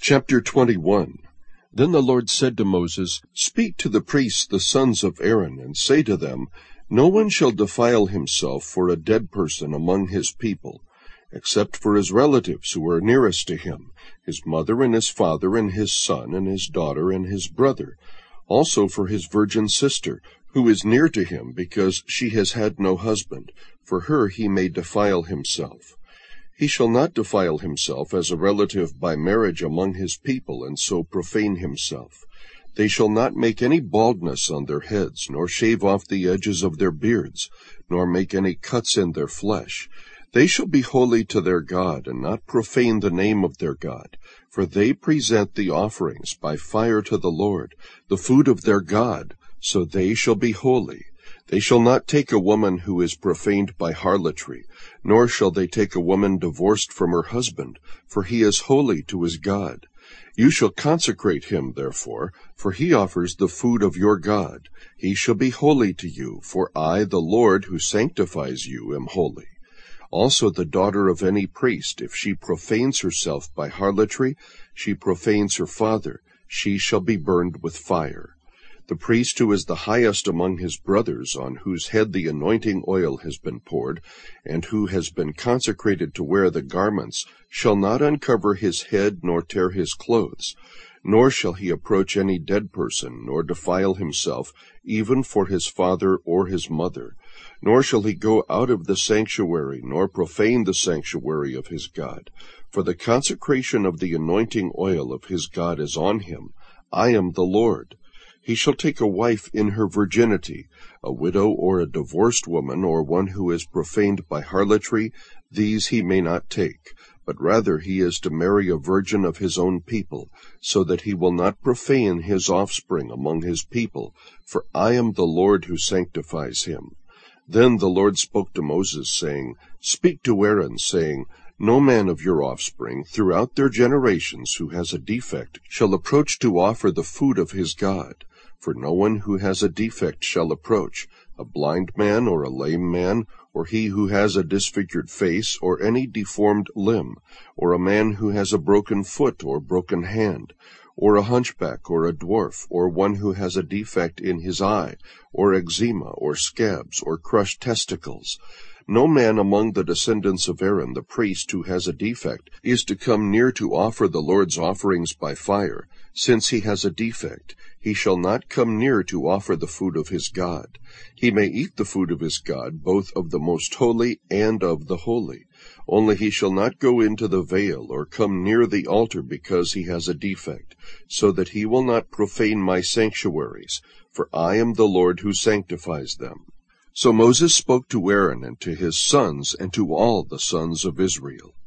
Chapter 21. Then the Lord said to Moses, Speak to the priests, the sons of Aaron, and say to them, No one shall defile himself for a dead person among his people, except for his relatives who are nearest to him, his mother and his father and his son and his daughter and his brother, also for his virgin sister, who is near to him, because she has had no husband. For her he may defile himself. He shall not defile himself as a relative by marriage among his people, and so profane himself. They shall not make any baldness on their heads, nor shave off the edges of their beards, nor make any cuts in their flesh. They shall be holy to their God, and not profane the name of their God. For they present the offerings by fire to the Lord, the food of their God, so they shall be holy. They shall not take a woman who is profaned by harlotry, nor shall they take a woman divorced from her husband, for he is holy to his God. You shall consecrate him, therefore, for he offers the food of your God. He shall be holy to you, for I, the Lord, who sanctifies you, am holy. Also the daughter of any priest, if she profanes herself by harlotry, she profanes her father, she shall be burned with fire. The priest who is the highest among his brothers, on whose head the anointing oil has been poured, and who has been consecrated to wear the garments, shall not uncover his head nor tear his clothes, nor shall he approach any dead person, nor defile himself, even for his father or his mother. Nor shall he go out of the sanctuary, nor profane the sanctuary of his God. For the consecration of the anointing oil of his God is on him. I am the Lord. He shall take a wife in her virginity, a widow or a divorced woman, or one who is profaned by harlotry. These he may not take, but rather he is to marry a virgin of his own people, so that he will not profane his offspring among his people, for I am the Lord who sanctifies him. Then the Lord spoke to Moses, saying, Speak to Aaron, saying, No man of your offspring throughout their generations who has a defect shall approach to offer the food of his God. For no one who has a defect shall approach, a blind man or a lame man, or he who has a disfigured face, or any deformed limb, or a man who has a broken foot or broken hand, or a hunchback, or a dwarf, or one who has a defect in his eye, or eczema, or scabs, or crushed testicles. No man among the descendants of Aaron, the priest, who has a defect, is to come near to offer the Lord's offerings by fire. Since he has a defect, he shall not come near to offer the food of his God. He may eat the food of his God, both of the most holy and of the holy. Only he shall not go into the veil or come near the altar because he has a defect, so that he will not profane my sanctuaries, for I am the Lord who sanctifies them. So Moses spoke to Aaron and to his sons and to all the sons of Israel.